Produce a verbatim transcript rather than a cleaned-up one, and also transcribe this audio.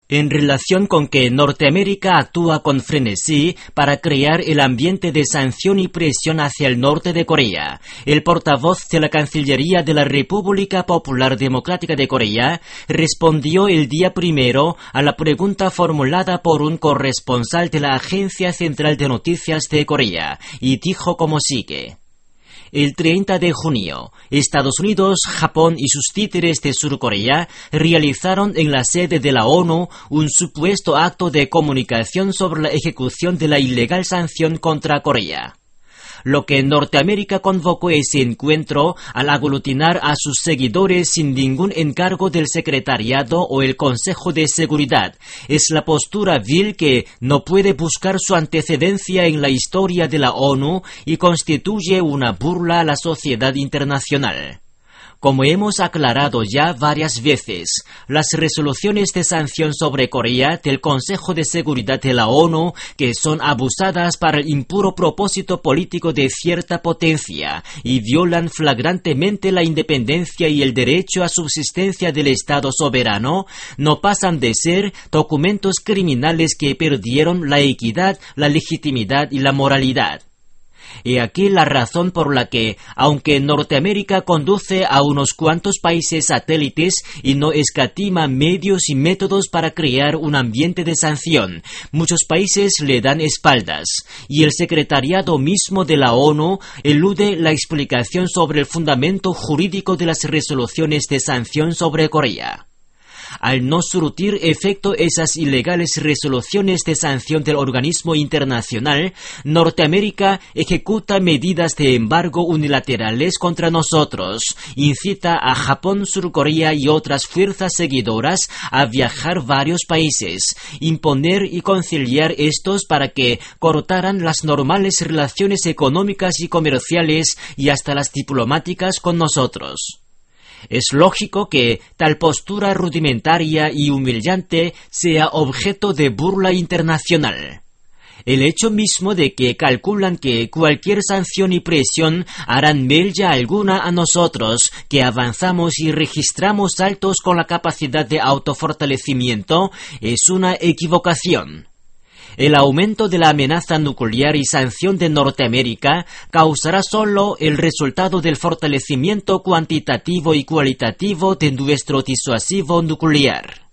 En relación con que Norteamérica actúa con frenesí para crear el ambiente de sanción y presión hacia el norte de Corea, el portavoz de la Cancillería de la República Popular Democrática de Corea respondió el día primero a la pregunta formulada por un corresponsal de la Agencia Central de Noticias de Corea y dijo como sigue. El treinta de junio, Estados Unidos, Japón y sus títeres de Sur Corea realizaron en la sede de la ONU un supuesto acto de comunicación sobre la ejecución de la ilegal sanción contra Corea. Lo que Norteamérica convocó ese encuentro al aglutinar a sus seguidores sin ningún encargo del Secretariado o el Consejo de Seguridad es la postura vil que no puede buscar su antecedencia en la historia de la ONU y constituye una burla a la sociedad internacional. Como hemos aclarado ya varias veces, las resoluciones de sanción sobre Corea del Consejo de Seguridad de la ONU, que son abusadas para el impuro propósito político de cierta potencia y violan flagrantemente la independencia y el derecho a subsistencia del Estado soberano, no pasan de ser documentos criminales que perdieron la equidad, la legitimidad y la moralidad. He aquí la razón por la que, aunque Norteamérica conduce a unos cuantos países satélites y no escatima medios y métodos para crear un ambiente de sanción, muchos países le dan espaldas, y el secretariado mismo de la ONU elude la explicación sobre el fundamento jurídico de las resoluciones de sanción sobre Corea. Al no surtir efecto esas ilegales resoluciones de sanción del organismo internacional, Norteamérica ejecuta medidas de embargo unilaterales contra nosotros, incita a Japón, Sur Corea y otras fuerzas seguidoras a viajar varios países, imponer y conciliar estos para que cortaran las normales relaciones económicas y comerciales y hasta las diplomáticas con nosotros. Es lógico que tal postura rudimentaria y humillante sea objeto de burla internacional. El hecho mismo de que calculan que cualquier sanción y presión harán mella alguna a nosotros, que avanzamos y registramos saltos con la capacidad de autofortalecimiento, es una equivocación. El aumento de la amenaza nuclear y sanción de Norteamérica causará solo el resultado del fortalecimiento cuantitativo y cualitativo de nuestro disuasivo nuclear.